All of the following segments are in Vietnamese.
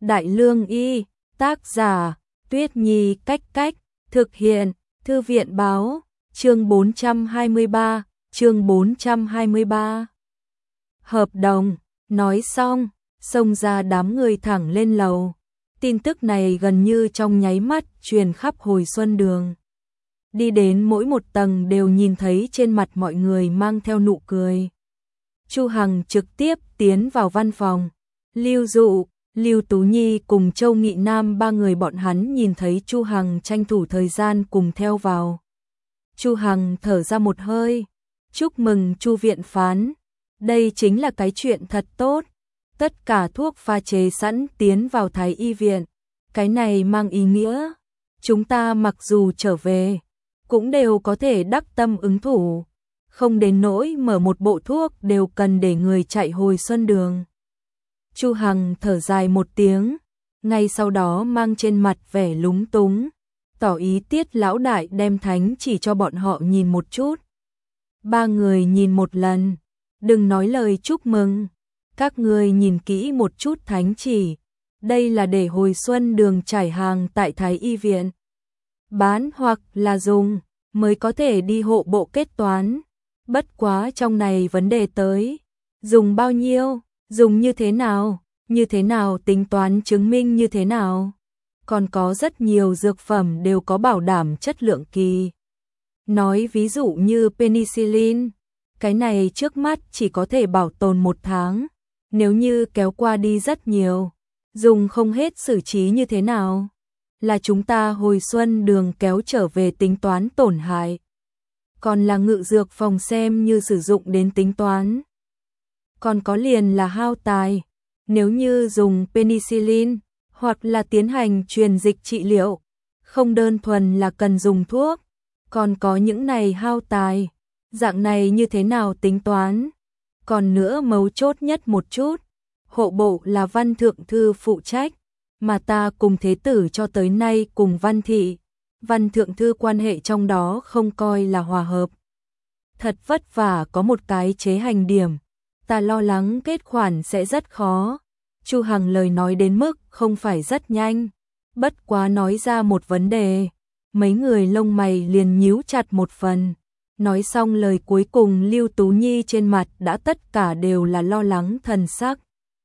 Đại Lương Y, tác giả, Tuyết Nhi Cách, thực hiện, Thư viện báo, chương 423. Hợp đồng, nói xong, xông ra đám người thẳng lên lầu. Tin tức này gần như trong nháy mắt truyền khắp Hồi Xuân Đường. Đi đến mỗi một tầng đều nhìn thấy trên mặt mọi người mang theo nụ cười. Chu Hằng trực tiếp tiến vào văn phòng. Lưu Dụ, Lưu Tú Nhi cùng Châu Nghị Nam ba người bọn hắn nhìn thấy Chu Hằng tranh thủ thời gian cùng theo vào. Chu Hằng thở ra một hơi. Chúc mừng Chu viện phán. Đây chính là cái chuyện thật tốt. Tất cả thuốc pha chế sẵn tiến vào Thái Y viện. Cái này mang ý nghĩa chúng ta mặc dù trở về cũng đều có thể đắc tâm ứng thủ, không đến nỗi mở một bộ thuốc đều cần để người chạy Hồi Xuân Đường. Chu Hằng thở dài một tiếng, ngay sau đó mang trên mặt vẻ lúng túng, tỏ ý Tiết lão đại đem thánh chỉ cho bọn họ nhìn một chút. Ba người nhìn một lần, đừng nói lời chúc mừng, các người nhìn kỹ một chút thánh chỉ, đây là để Hồi Xuân Đường trải hàng tại Thái Y viện. Bán hoặc là dùng mới có thể đi hộ bộ kết toán. Bất quá trong này vấn đề tới, dùng bao nhiêu, dùng như thế nào tính toán chứng minh như thế nào. Còn có rất nhiều dược phẩm đều có bảo đảm chất lượng kỳ. Nói ví dụ như penicillin, cái này trước mắt chỉ có thể bảo tồn 1 tháng, nếu như kéo qua đi rất nhiều, dùng không hết xử trí như thế nào. Là chúng ta Hồi Xuân Đường kéo trở về tính toán tổn hại. Còn là Ngự Dược phòng xem như sử dụng đến tính toán. Còn có liền là hao tài, nếu như dùng penicillin, hoặc là tiến hành truyền dịch trị liệu, không đơn thuần là cần dùng thuốc, còn có những này hao tài, dạng này như thế nào tính toán. Còn nữa mấu chốt nhất một chút, hộ bộ là Văn Thượng Thư phụ trách, mà ta cùng Thế tử cho tới nay cùng Văn Thị, Văn Thượng Thư quan hệ trong đó không coi là hòa hợp. Thật vất vả có một cái chế hành điểm, ta lo lắng kết khoản sẽ rất khó. Chu Hằng lời nói đến mức không phải rất nhanh, bất quá nói ra một vấn đề, mấy người lông mày liền nhíu chặt một phần. Nói xong lời cuối cùng Lưu Tú Nhi trên mặt đã tất cả đều là lo lắng thần sắc.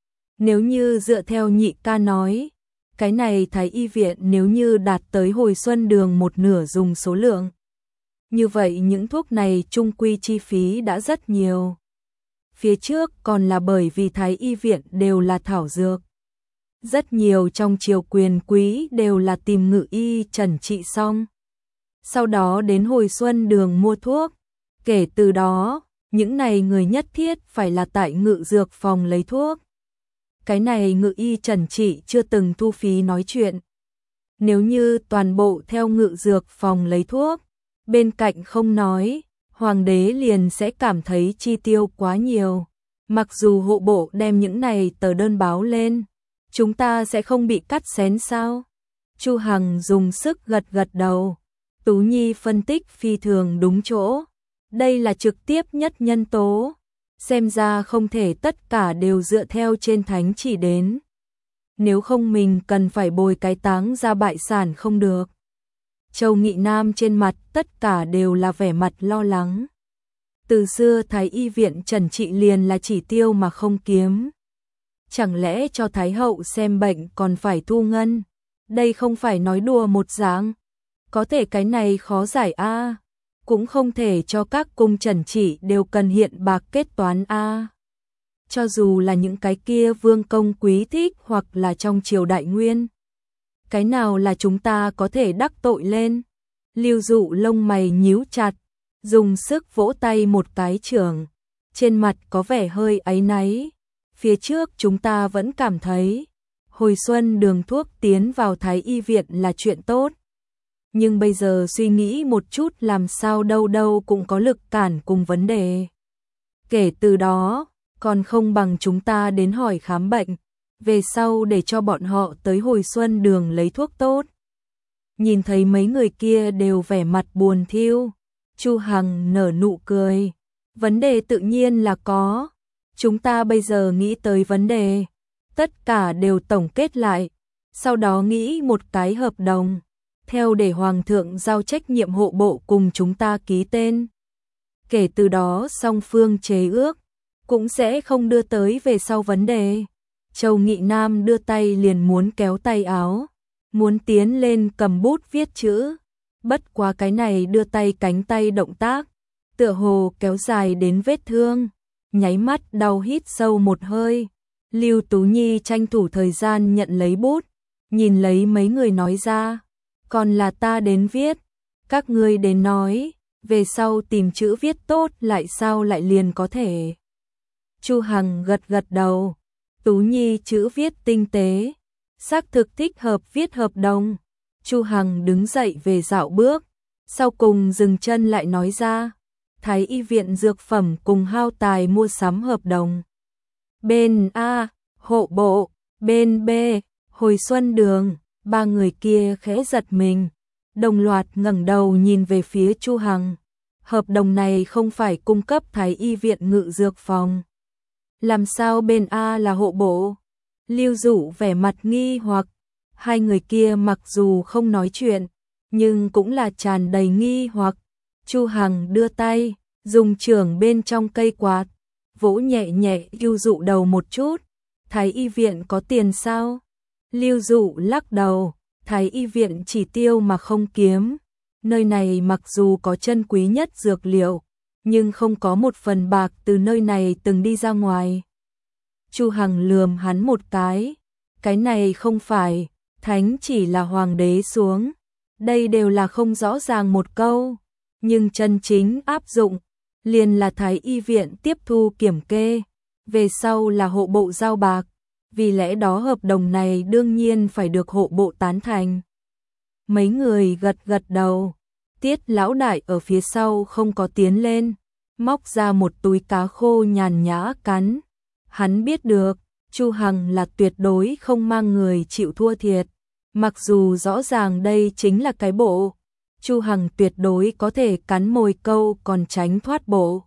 Nếu như dựa theo nhị ca nói, cái này Thái Y viện nếu như đạt tới Hồi Xuân Đường 1/2 dùng số lượng, như vậy những thuốc này chung quy chi phí đã rất nhiều. Phía trước còn là bởi vì Thái Y viện đều là thảo dược. Rất nhiều trong triều quyền quý đều là tìm Ngự y trần trị xong, sau đó đến Hồi Xuân Đường mua thuốc. Kể từ đó, những này người nhất thiết phải là tại Ngự Dược phòng lấy thuốc. Cái này Ngự y trần trị chưa từng thu phí nói chuyện. Nếu như toàn bộ theo Ngự Dược phòng lấy thuốc, bên cạnh không nói, hoàng đế liền sẽ cảm thấy chi tiêu quá nhiều. Mặc dù hộ bộ đem những này tờ đơn báo lên, chúng ta sẽ không bị cắt xén sao? Chu Hằng dùng sức gật đầu. Tú Nhi phân tích phi thường đúng chỗ. Đây là trực tiếp nhất nhân tố. Xem ra không thể tất cả đều dựa theo trên thánh chỉ đến. Nếu không mình cần phải bồi cái táng ra bại sản không được. Châu Nghị Nam trên mặt tất cả đều là vẻ mặt lo lắng. Từ xưa Thái Y viện trần trị liền là chỉ tiêu mà không kiếm. Chẳng lẽ cho Thái hậu xem bệnh còn phải thu ngân? Đây không phải nói đùa một dạng. Có thể cái này khó giải a, cũng không thể cho các cung trần trị đều cần hiện bạc kết toán a. Cho dù là những cái kia vương công quý thích hoặc là trong triều đại nguyên, cái nào là chúng ta có thể đắc tội lên? Lưu Dụ lông mày nhíu chặt, dùng sức vỗ tay một cái trưởng, trên mặt có vẻ hơi áy náy. Phía trước chúng ta vẫn cảm thấy Hồi Xuân Đường thuốc tiến vào Thái Y viện là chuyện tốt. Nhưng bây giờ suy nghĩ một chút làm sao đâu cũng có lực cản cùng vấn đề. Kể từ đó, còn không bằng chúng ta đến hỏi khám bệnh, về sau để cho bọn họ tới Hồi Xuân Đường lấy thuốc tốt. Nhìn thấy mấy người kia đều vẻ mặt buồn thiu, Chu Hằng nở nụ cười. Vấn đề tự nhiên là có. Chúng ta bây giờ nghĩ tới vấn đề, tất cả đều tổng kết lại, sau đó nghĩ một cái hợp đồng, theo để Hoàng thượng giao trách nhiệm hộ bộ cùng chúng ta ký tên. Kể từ đó song phương chế ước, cũng sẽ không đưa tới về sau vấn đề. Châu Nghị Nam đưa tay liền muốn kéo tay áo, muốn tiến lên cầm bút viết chữ. Bất quá cái này đưa tay cánh tay động tác, tựa hồ kéo dài đến vết thương, nháy mắt đau hít sâu một hơi. Lưu Tú Nhi tranh thủ thời gian nhận lấy bút, nhìn lấy mấy người nói ra, còn là ta đến viết, các ngươi đến nói, về sau tìm chữ viết tốt lại sao lại liền có thể. Chu Hằng gật gật đầu, Tú Nhi chữ viết tinh tế, xác thực thích hợp viết hợp đồng. Chu Hằng đứng dậy về dạo bước, sau cùng dừng chân lại nói ra, Thái y viện dược phẩm cùng hao tài mua sắm hợp đồng. Bên A, hộ bộ, bên B, hồi xuân đường, ba người kia khẽ giật mình, đồng loạt ngẩng đầu nhìn về phía Chu Hằng. Hợp đồng này không phải cung cấp Thái y viện ngự dược phòng. Làm sao bên A là hộ bộ? Lưu Dụ vẻ mặt nghi hoặc, hai người kia mặc dù không nói chuyện, nhưng cũng là tràn đầy nghi hoặc. Chu Hằng đưa tay, dùng chưởng bên trong cây quạt, vỗ nhẹ nhẹ Lưu Dụ đầu một chút. Thái y viện có tiền sao? Lưu Dụ lắc đầu, Thái y viện chỉ tiêu mà không kiếm. Nơi này mặc dù có chân quý nhất dược liệu, nhưng không có một phần bạc từ nơi này từng đi ra ngoài. Chu Hằng lườm hắn một cái này không phải, thánh chỉ là hoàng đế xuống. Đây đều là không rõ ràng một câu, nhưng chân chính áp dụng, liền là Thái y viện tiếp thu kiểm kê, về sau là hộ bộ giao bạc, vì lẽ đó hợp đồng này đương nhiên phải được hộ bộ tán thành. Mấy người gật gật đầu, Tiết lão đại ở phía sau không có tiến lên, móc ra một túi cá khô nhàn nhã cắn. Hắn biết được, Chu Hằng là tuyệt đối không mang người chịu thua thiệt, mặc dù rõ ràng đây chính là cái bộ, Chu Hằng tuyệt đối có thể cắn mồi câu còn tránh thoát bộ.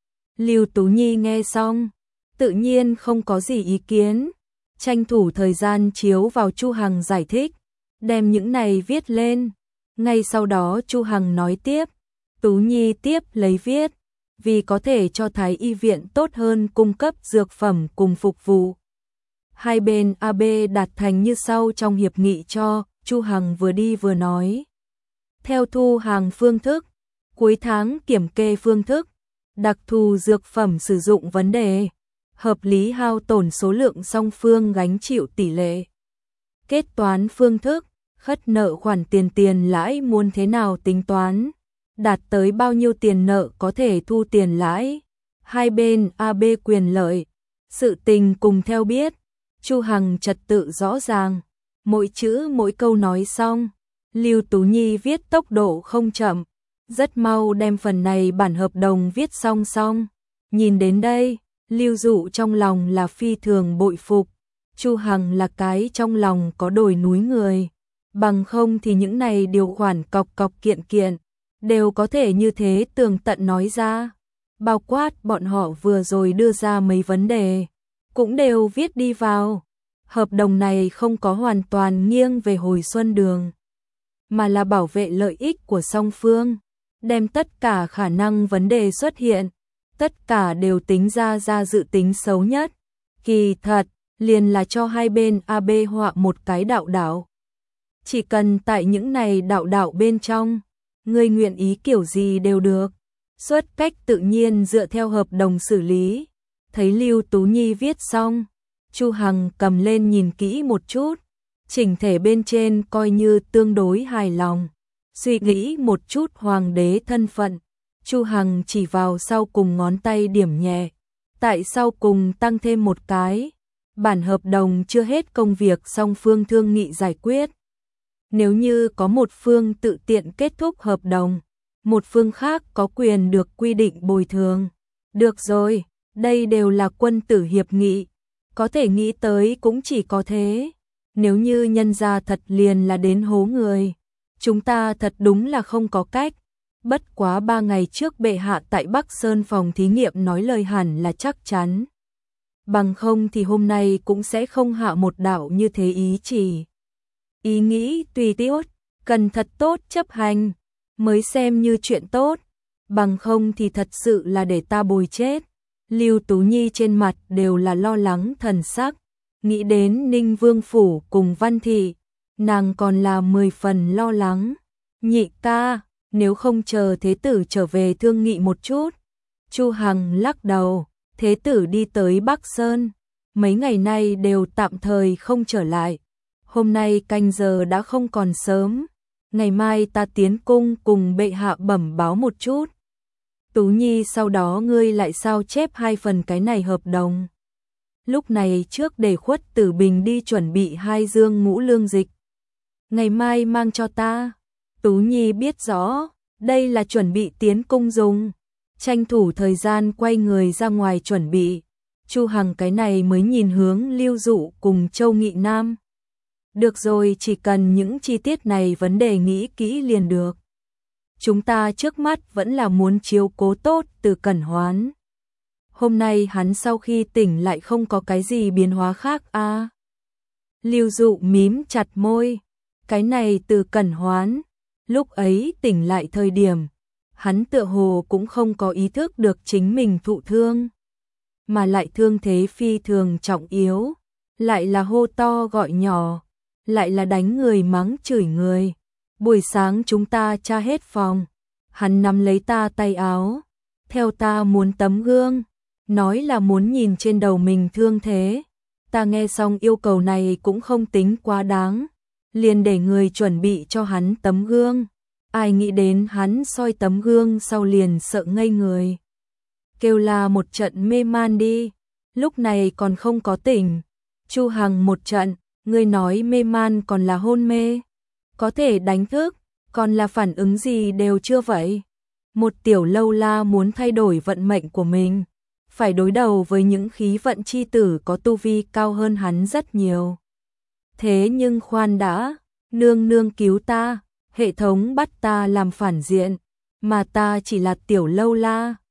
Lưu Tú Nhi nghe xong, tự nhiên không có gì ý kiến, tranh thủ thời gian chiếu vào Chu Hằng giải thích, đem những này viết lên. Ngay sau đó Chu Hằng nói tiếp, Tú Nhi tiếp lấy viết, vì có thể cho Thái y viện tốt hơn cung cấp dược phẩm cùng phục vụ. Hai bên AB đạt thành như sau trong hiệp nghị cho, Chu Hằng vừa đi vừa nói. Theo thu hàng phương thức, cuối tháng kiểm kê phương thức, đặc thù dược phẩm sử dụng vấn đề, hợp lý hao tổn số lượng song phương gánh chịu tỷ lệ. Kết toán phương thức, khất nợ khoản tiền lãi muốn thế nào tính toán, đạt tới bao nhiêu tiền nợ có thể thu tiền lãi, hai bên AB quyền lợi, sự tình cùng theo biết. Chu Hằng trật tự rõ ràng, mỗi chữ mỗi câu nói xong, Lưu Tú Nhi viết tốc độ không chậm, rất mau đem phần này bản hợp đồng viết xong. Nhìn đến đây, Lưu Dụ trong lòng là phi thường bội phục, Chu Hằng là cái trong lòng có đồi núi người, bằng không thì những này điều khoản cọc kiện đều có thể như thế tường tận nói ra, bao quát bọn họ vừa rồi đưa ra mấy vấn đề, cũng đều viết đi vào. Hợp đồng này không có hoàn toàn nghiêng về hồi xuân đường, mà là bảo vệ lợi ích của song phương, đem tất cả khả năng vấn đề xuất hiện, tất cả đều tính ra dự tính xấu nhất. Kỳ thật, liền là cho hai bên AB họa một cái đạo. Chỉ cần tại những này đạo bên trong, người nguyện ý kiểu gì đều được, xuất cách tự nhiên dựa theo hợp đồng xử lý. Thấy Lưu Tú Nhi viết xong, Chu Hằng cầm lên nhìn kỹ một chút, chỉnh thể bên trên coi như tương đối hài lòng. Suy nghĩ một chút hoàng đế thân phận, Chu Hằng chỉ vào sau cùng ngón tay điểm nhẹ, tại sau cùng tăng thêm một cái, bản hợp đồng chưa hết công việc song phương thương nghị giải quyết. Nếu như có một phương tự tiện kết thúc hợp đồng, một phương khác có quyền được quy định bồi thường. Được rồi, đây đều là quân tử hiệp nghị, có thể nghĩ tới cũng chỉ có thế. Nếu như nhân gia thật liền là đến hố người, chúng ta thật đúng là không có cách. Bất quá 3 ngày trước bệ hạ tại Bắc Sơn phòng thí nghiệm nói lời hẳn là chắc chắn. bằng không thì hôm nay cũng sẽ không hạ một đạo như thế ý chỉ. Ý nghĩ tùy tiết, cần thật tốt chấp hành, mới xem như chuyện tốt, bằng không thì thật sự là để ta bồi chết. Lưu Tú Nhi trên mặt đều là lo lắng thần sắc, nghĩ đến Ninh Vương Phủ cùng Văn Thị, nàng còn là 10 phần lo lắng. Nhị ca, nếu không chờ thế tử trở về thương nghị một chút. Chu Hằng lắc đầu, thế tử đi tới Bắc Sơn, mấy ngày nay đều tạm thời không trở lại. Hôm nay canh giờ đã không còn sớm, ngày mai ta tiến cung cùng bệ hạ bẩm báo một chút. Tú Nhi sau đó ngươi lại sao chép 2 phần cái này hợp đồng. Lúc này trước để Khuất Tử Bình đi chuẩn bị 2 dương ngũ lương dịch. Ngày mai mang cho ta. Tú Nhi biết rõ, đây là chuẩn bị tiến cung dùng. Tranh thủ thời gian quay người ra ngoài chuẩn bị. Chu Hằng cái này mới nhìn hướng Lưu Dụ cùng Châu Nghị Nam. Được rồi, chỉ cần những chi tiết này vấn đề nghĩ kỹ liền được. Chúng ta trước mắt vẫn là muốn chiếu cố tốt Từ Cẩn Hoán. Hôm nay hắn sau khi tỉnh lại không có cái gì biến hóa khác à? Lưu Dụ mím chặt môi. Cái này Từ Cẩn Hoán, lúc ấy tỉnh lại thời điểm, hắn tựa hồ cũng không có ý thức được chính mình thụ thương, mà lại thương thế phi thường trọng yếu, lại là hô to gọi nhỏ, lại là đánh người mắng chửi người. Buổi sáng chúng ta tra hết phòng, hắn nắm lấy ta tay áo, theo ta muốn tấm gương, nói là muốn nhìn trên đầu mình thương thế. Ta nghe xong yêu cầu này cũng không tính quá đáng, liền để người chuẩn bị cho hắn tấm gương. Ai nghĩ đến hắn soi tấm gương sau liền sợ ngây người, kêu là một trận mê man đi, lúc này còn không có tỉnh. Chu Hằng một trận, ngươi nói mê man còn là hôn mê, có thể đánh thức, còn là phản ứng gì đều chưa vậy. Một tiểu lâu la muốn thay đổi vận mệnh của mình, phải đối đầu với những khí vận chi tử có tu vi cao hơn hắn rất nhiều. Thế nhưng khoan đã, nương nương cứu ta, hệ thống bắt ta làm phản diện, mà ta chỉ là tiểu lâu la,